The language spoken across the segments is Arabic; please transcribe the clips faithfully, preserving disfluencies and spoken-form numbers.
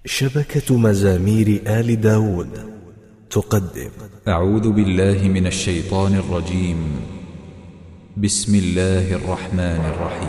شبكة مزامير آل داود تقدم. أعوذ بالله من الشيطان الرجيم. بسم الله الرحمن الرحيم.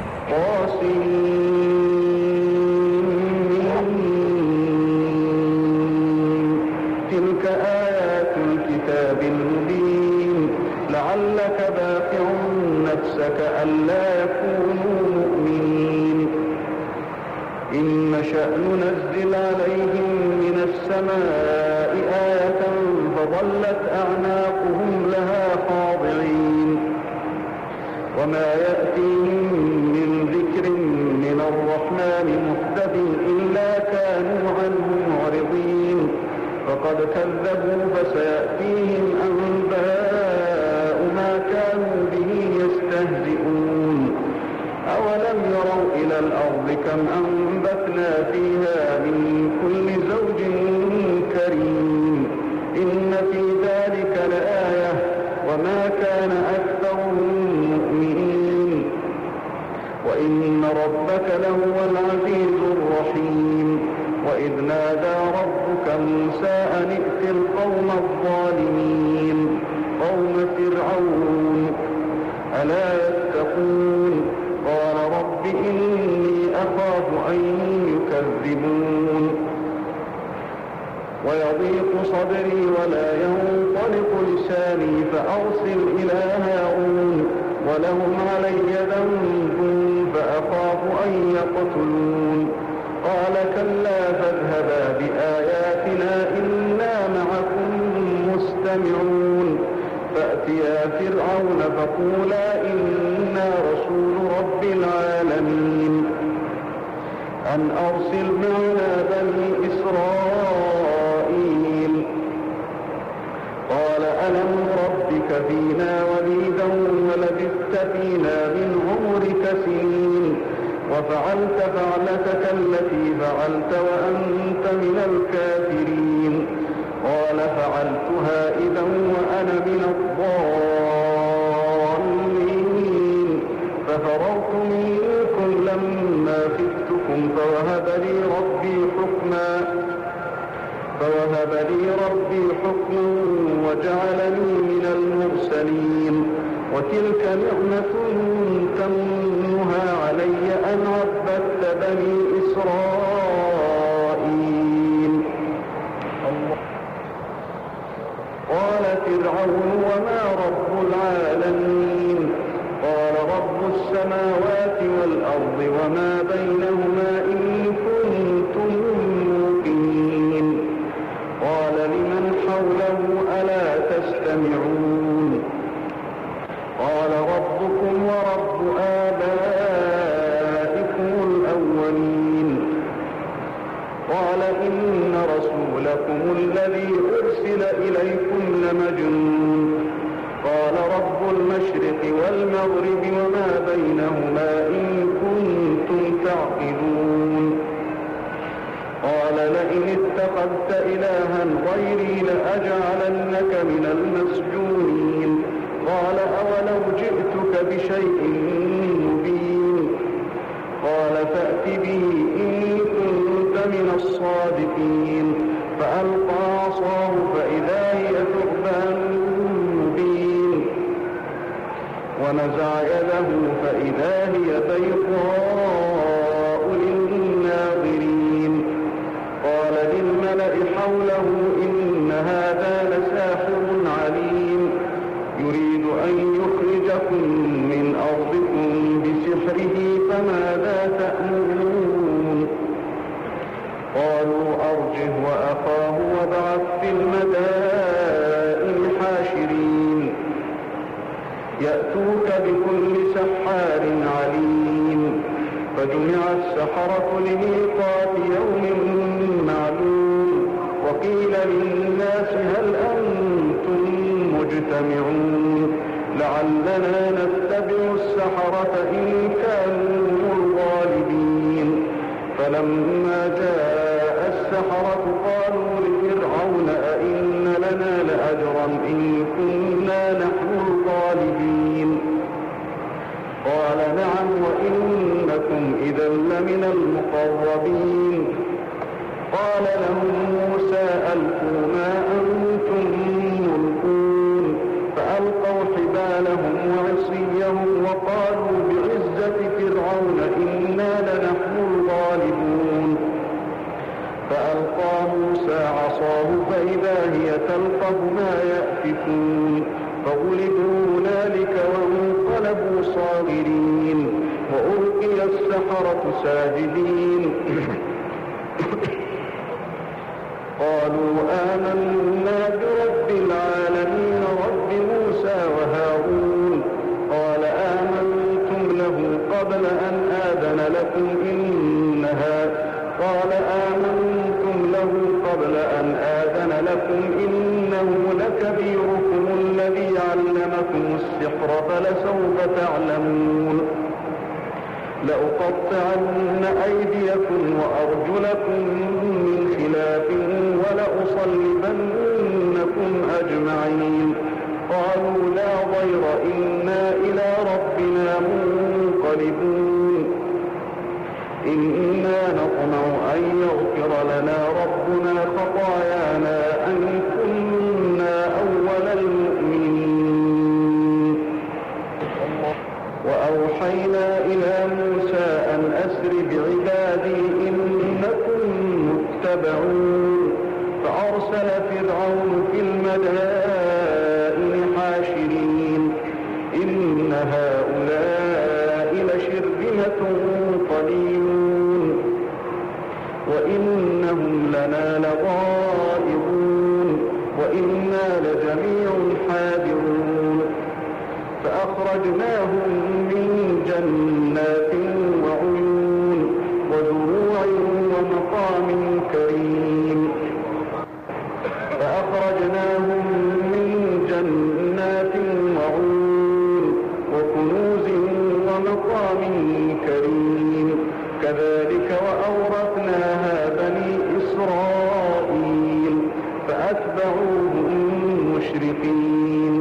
تلك آيات الكتاب المبين لعلك باقع نفسك ألا يكونوا مؤمنين. إن نشأ ننزل عليهم من السماء آية فظلت أعناقهم لها خاضعين وما يأتيهم من ذكر من الرحمن محدث إلا كانوا عنه معرضين. فقد كذبوا فسيأتيهم أنباء ما كانوا به يستهزئون. أولم يروا إلى الأرض كم أنبتنا فيها من كل زوج كريم. إن في ذلك لآية وما كان أكثرهم مؤمنين وإن ربك لهو العزيز الرحيم. وإذ نادى ربك موسى أن ائت القوم الظالمين قوم فرعون ألا يتقون. قال رب إني أخاف أن يكذبون ويضيق صدري ولا ينطلق لساني فأرسل إلى هارون ولهم علي ذنب فأخاف أن يقتلون. قال كلا فاذهبا بآياتنا إنا معكم مستمعون. فأتيا فرعون فقولا إنا رسول رب العالمين أن أرسل معنا بني إسرائيل. قال ألم ربك فينا وليدا ولبثت فينا من عمرك سنين وفعلت فعلتك التي فعلت وأنت من الكافرين. قال فعلتها إذا وأنا من الضالين ففررت منكم لما خفتكم فوهب لي ربي حكما فوهب لي ربي حكما وجعلني من المرسلين. وتلك نعمة تمنها علي أن عبدت بني إسرائيل. قال فرعون وما رب العالمين. قال رب السماوات والأرض وما بينهما إن كنتم موقنين. قال لمن حوله ألا تستمعون. قال ربكم ورب آبائكم الأولين. قال إن رسولكم الذي أرسل إليكم لمجنون. قال رب المشرق والمغرب وما بينهما إن كنتم تعقلون. قال لئن اتخذت إلها غيري لأجعلنك من المسجونين. قال أولو جئتك بشيء مبين. قال فأت به إن كنت من الصادقين. فألقى عصاه فإذا هي ثعبان مبين ونزع يده فإذا هي بيضاء للناظرين. قال للملأ حوله إن هذا لساحر عليم يريد أن يخرجكم من أرضكم بسحره فماذا تأمرون. قالوا أرجه وأخاه وابعث في المدائن حاشرين يأتوك بكل سحار عليم. فجمع السحرة لميقات يوم معلوم. وقيل للناس هل أنتم مجتمعون لعلنا نتبع السحرة إن كانوا هم الغالبين. فلما جاء السحرة قالوا لفرعون أئن لنا لأجرا إن كنا نحن الغالبين. قال نعم وإنكم إذا لمن المقربين. الله ما يأفكون فغلبوا هنالك وانقلبوا صاغرين وألقي السحرة ساجدين قالوا آمنا برب العالمين رب موسى وهارون قال آمنتم له قبل أن آذن لكم إنها قال آمنتم له قبل أن آذن لكم إنه لكبيركم الذي علمكم السحر فلسوف تعلمون لأقطعن أيديكم وأرجلكم من خلاف ولأصلبنكم أجمعين قالوا لا ضير إنا إلى ربنا منقلبون إنا نطمع أن يغفر لنا ربنا خطايانا أن كنا أول المؤمنين وأوحينا إلى موسى أن أسر بعبادي إنكم متبعون فأرسل فرعون في المدائن حاشرين إن هؤلاء لشرذمة قليلون وإنهم لنا لغائظون وإنا لجميع حاذرون فأخرجناهم من جنات وعيون وزروع ومقام كريم فأخرجناهم من جنات وعيون وكنوز ومقام كريم كذلك وأورثناها بني إسرائيل فأتبعوهم مشرقين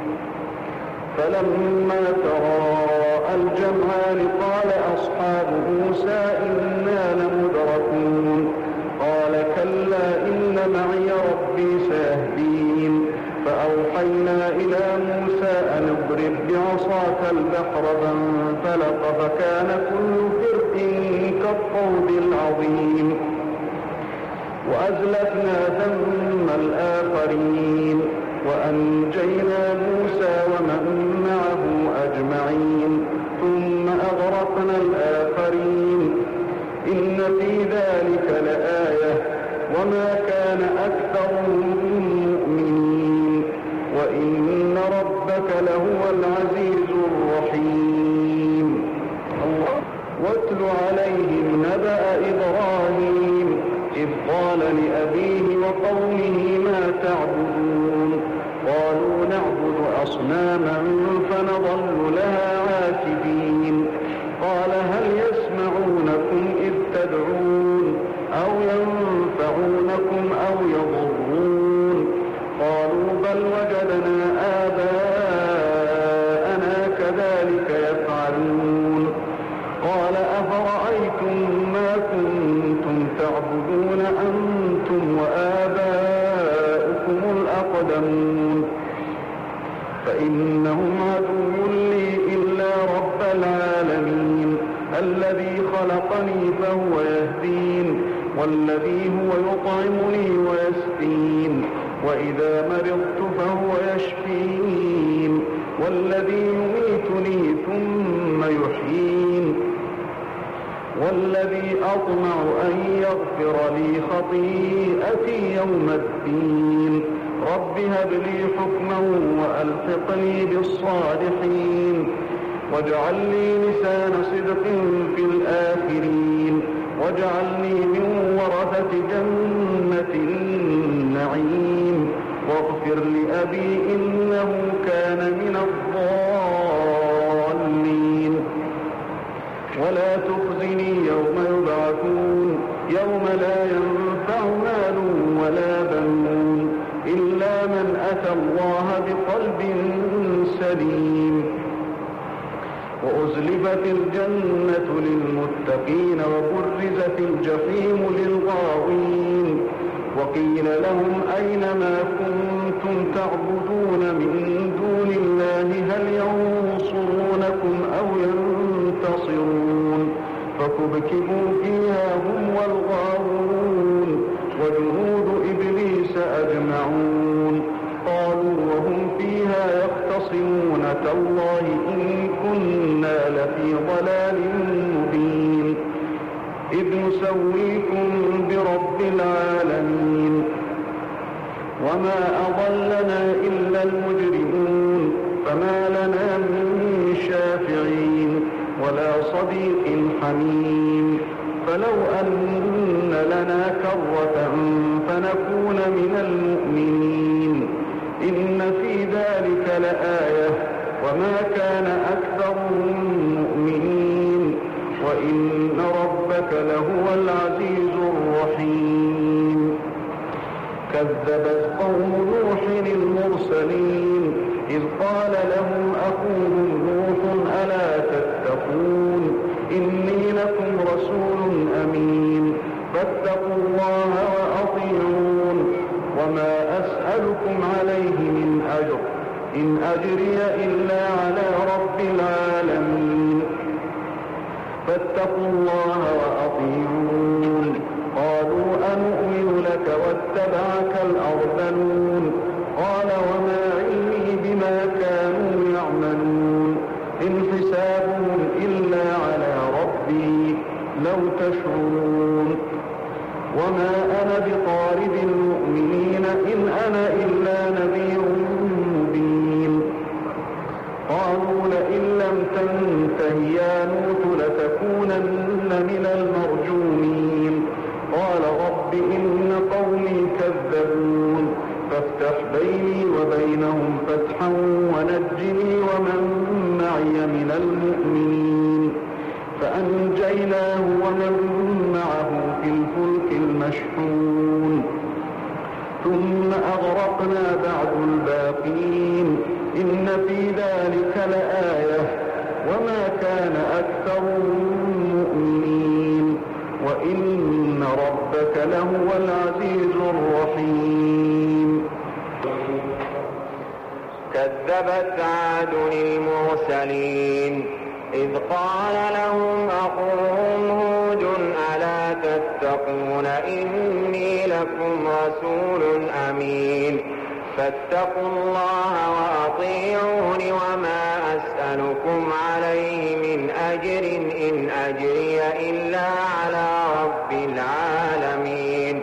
فلما تراءى الجمعان قال أصحاب موسى إنا لمدركون قال كلا إن معي ربي سيهدين فأوحينا إلى موسى أن اضرب بعصاك البحر فانفلق فكان كل فرق كالطود العظيم وأزلفنا ثم الآخرين وأنجينا موسى ومن معه أجمعين ثم أغرقنا الآخرين إن في ذلك لآية وما كان أكثرهم مؤمنين وإن ربك لهو العزيز الرحيم واتل عليهم نبأ إبراهيم إذ قال لأبيه وقومه ما تعبدون قالوا نعبد أصناما فنظل لها عاكفين قال هل يسمعونكم إذ تدعون أو ينفعونكم أو يضرون قالوا بل وجدنا آباءنا كذلك يفعلون قال أفرأيتم ما كنتم تعبدون أنتم وآباؤكم الأقدمون فإنهم عدو لي إلا رب العالمين الذي خلقني فهو يهدين والذي هو يطعمني ويسقين وإذا مرضت فهو يشفين والذي يميتني ثم يحيين والذي أطمع أن يغفر لي خطيئتي يوم الدين رب هب لي حكما وألحقني بالصالحين واجعل لي لسان صدق في الآخرين واجعلني من ورثة جنة النعيم واغفر لأبي إنه كان من الضالين ولا تخزني يوم يبعثون يوم لا ينفع مال ولا بنون إلا من أتى الله بقلب سليم وأزلفت الجنة للمتقين وبرزت الجحيم للغاوين وقيل لهم أين ما كنتم تعبدون من دون الله هل ينصرونكم أو ينتصرون فكبكبوا فيها هم والغاوون وجنود إبليس أجمعون العالمين. وما أضلنا إلا المجرمون فما لنا من شافعين ولا صديق حميم. فلو أن لنا كرة فنكون من المؤمنين إن في ذلك لآية وما كان أكثرهم مؤمنين وإن ربك لهو العزيز الرحيم. كذبت قوم نوح المرسلين إذ قال لهم أخوهم نوح ألا تتقون إني لكم رسول أمين فاتقوا الله وأطيعون وما أسألكم عليه من أجر إن أجري إلا على رب العالمين فاتقوا الله وأطيعون. قالوا أنؤمن لك واتبعك الأرذلون قال وما علمي بما كانوا يعملون إن حسابهم إلا على ربي لو تشعرون. وما أنا بطارد المؤمنين إن أنا إلا نذير مبين. قالوا لئن لم تنته يا نوح لتكونن من المرجومين. قال رب إن قومي كذبون فافتح بيني وبينهم فتحا ونجني ومن معي من المؤمنين. فأنجيناه ومن معه في الفلك المشحون ثم أغرقنا بعد الباقين إن في ذلك لآية وما كان أكثرهم مؤمنين وإن ربك لهو العزيز الرحيم. كذبت عاد المرسلين إذ قال لهم أخوهم هود ألا تتقون إني لكم رسول أمين فاتقوا الله وأطيعون وما أسألكم عليه من أجر إن أجري إلا على رب العالمين.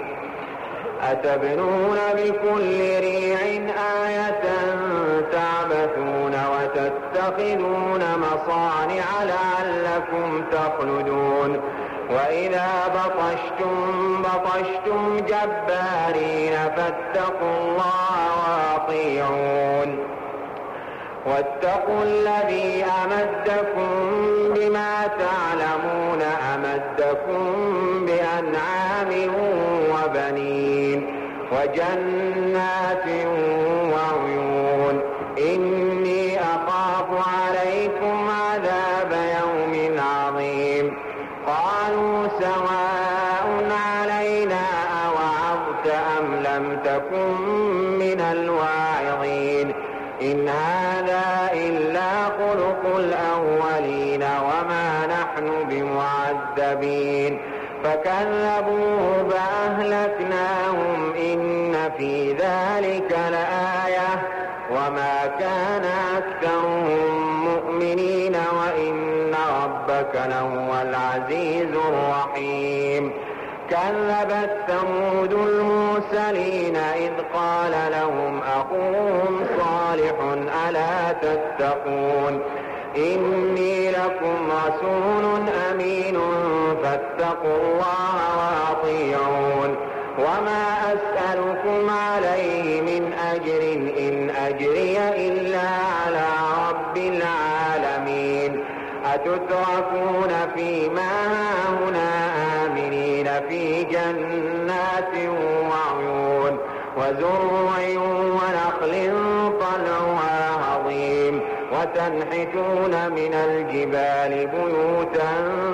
أتبنون بكل ريع آية تعبثون وتتخذون مصانع لعلكم تخلدون وإذا بطشتم بطشتم جبارين فاتقوا الله وأطيعون واتقوا الذي أمدكم بما تعلمون أمدكم بأنعام وبنين وجنات وعيون إني أخاف عليكم عذاب يوم عظيم. قالوا سواء علينا أوعظت أم لم تكن من الواعظين إن هذا إلا خلق الأولين وما نحن بمعذبين. فكذبوه فأهلكناهم إن في ذلك لآية وما كان أكثرهم مؤمنين وإن ربك لهو العزيز الرحيم. كذبت ثمود المرسلين إذ قال لهم أخوهم صالح ألا تتقون إني لكم رسول أمين فاتقوا الله وأطيعون وما أسألكم عليه من أجر إن أجري إلا على رب العالمين. أتتركون فيما هاهنا آمنين في جنات وعيون وزرع ونخل طلعها هضيم وتنحتون من الجبال بيوتا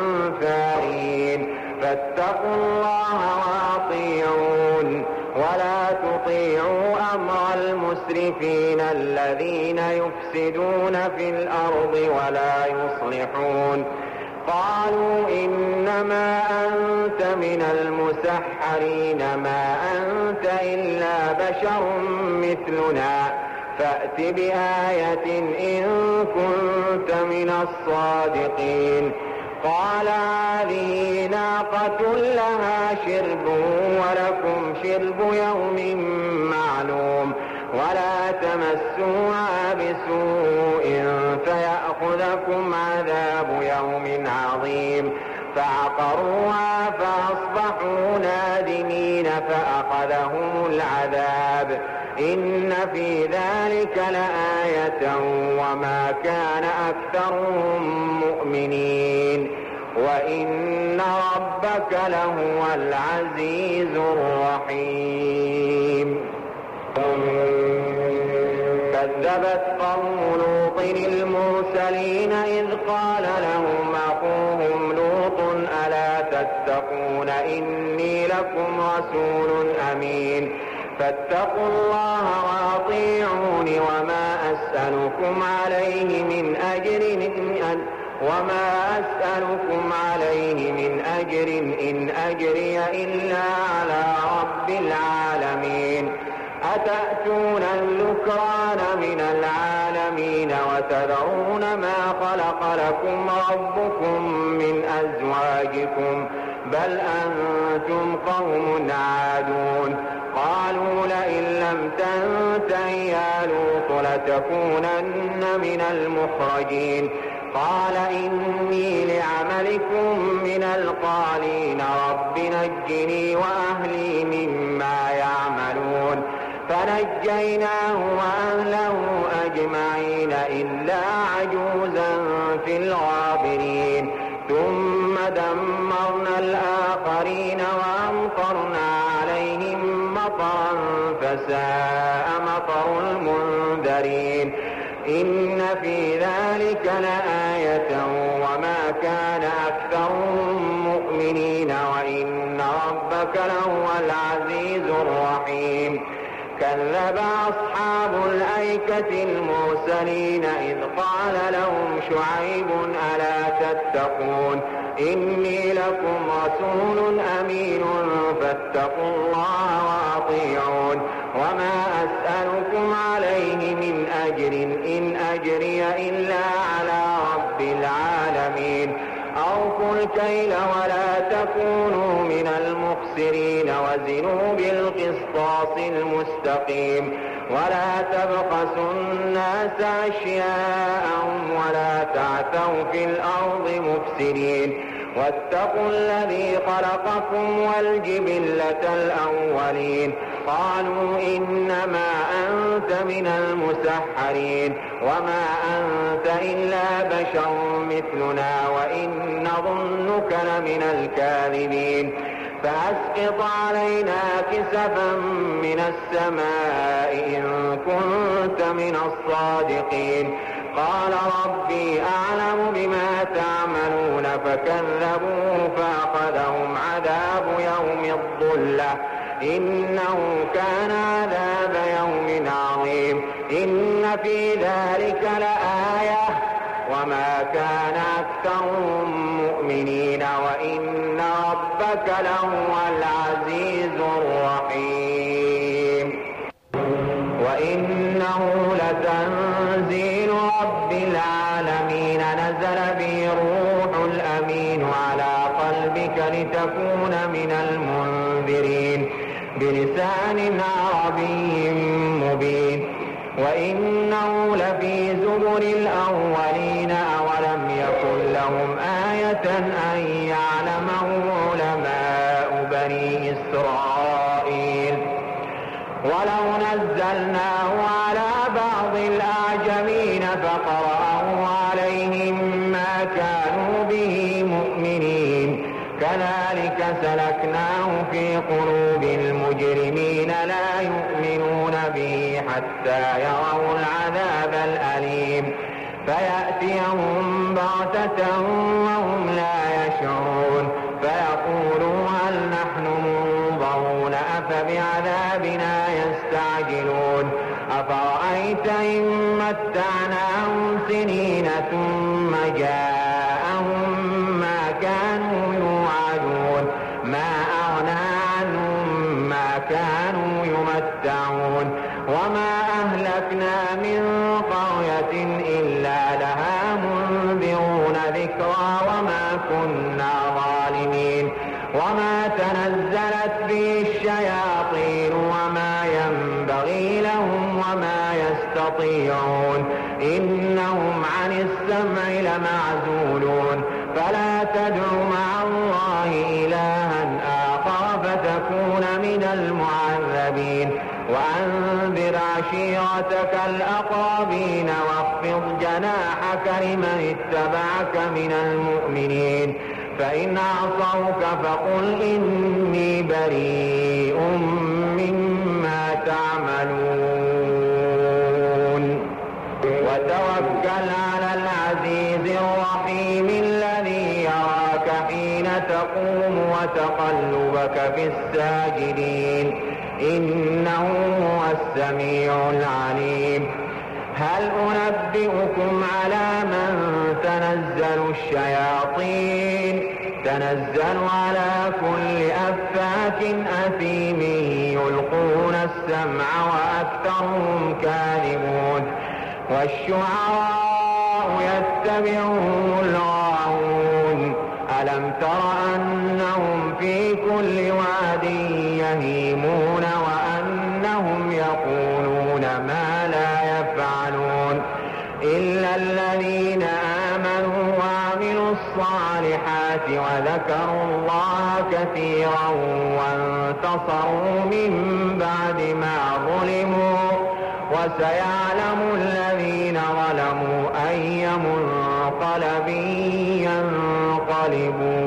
فارين فاتقوا الله وأطيعون ولا تطيعوا أمر المسرفين الذين يفسدون في الأرض ولا يصلحون. قالوا إنما أنت من المسحرين ما أنت إلا بشر مثلنا فأت بآية إن كنت من الصادقين. قال هذه ناقة لها شرب ولكم شرب يوم معلوم ولا تمسوها بسوء فيأخذكم عذاب يوم عظيم فعقروها فأصبحوا نادمين فأخذهم العذاب إن في ذلك لآية وما كان أكثرهم مؤمنين وإن ربك لهو العزيز الرحيم. كذبت قوم لوط المرسلين إذ قال لهم أخوهم لوط ألا تتقون إني لكم رسول أمين فاتقوا الله وأطيعون وما أسألكم عليه من أجر إن وما أسألكم عليه من أجر إن أجري إلا على رب العالمين أتأتون الذكران من العالمين وتذرون ما خلق لكم ربكم من أزواجكم بل أنتم قوم عادون قالوا لئن لم تنته يا لوط لتكونن من المخرجين قال إني لعملكم من القالين رب نجني وأهلي مما يعملون فنجيناه وأهله أجمعين إلا عجوزا في الغابرين ثم دمرنا الآخرين وأمطرنا عليهم مطرا فساء مطر المنذرين إن في ذلك لآية وما كان أكثرهم مؤمنين وإن ربك لهو العزيز الرحيم. كذب أصحاب الأيكة المرسلين إذ قال لهم شعيب ألا تتقون إني لكم رسول أمين فاتقوا الله وأطيعون وما أسألكم عليه من أجر إن أجري إلا على رب العالمين أوفوا الكيل ولا تكونوا من المخسرين وزنوا بالقسطاس المستقيم ولا تبخسوا الناس أشياءهم ولا تعثوا في الأرض مفسدين واتقوا الذي خلقكم والجبلة الأولين قالوا إنما أنت من المسحرين وما أنت إلا بشر مثلنا وإن نظنك لمن الكاذبين فأسقط علينا كسفا من السماء إن كنت من الصادقين قال ربي أعلم بما تعملون فكذبوه فأخذهم عذاب يوم الظلة إنه كان عذاب يوم عظيم إن في ذلك لآية وما كان أكثرهم مؤمنين وإن ربك لهو العزيز الرحيم. وإنه لتنزيل رب العالمين نزل به الروح الأمين على قلبك لتكون من المنذرين بلسان عربي مبين وإنه لفي زبر الأولين أولم يكن لهم آية أن يعلمه علماء بني إسرائيل ولو نزلناه على بعض الأعجمين فقرأه عليهم ما كانوا به مؤمنين كذلك سلكناه في قلوب المجرمين لا يؤمنون به حتى يروا العذاب الأليم فيأتيهم بغتة وهم لا يشعرون فيقولوا هل نحن منظرون أفبعذابنا يستعجلون أفرأيت إن متعناهم سنين ثم جاءهم ما كانوا يوعدون ما أغنى عنهم ما كانوا يمتعون وما أهلكنا من قرية إلا لها منذرون ذكرى وما كنا به الشياطين وما ينبغي لهم وما يستطيعون إنهم عن السمع لمعزولون فلا تدع مع الله إلها آخر فتكون من المعذبين وأنذر عشيرتك الأقربين واخفض جناحك لمن اتبعك من المؤمنين فإن عصوك فقل إني بريء مما تعملون وتوكل على العزيز الرحيم الذي يراك حين تقوم وتقلبك في الساجدين إنه هو السميع العليم هل أنبئكم على من تنزل الشياطين تنزل على كل أفاك أثيم يلقون السمع وأكثرهم كاذبون والشعراء يتبعهم الغاوون ألم تر أنهم في كل واد يهيمون وأنهم يقولون ما لا يفعلون إلا الذين آمنوا وعملوا الصالحات وذكروا الله كثيرا وانتصروا من بعد ما ظلموا وسيعلم الذين ظلموا أي منقلب ينقلبون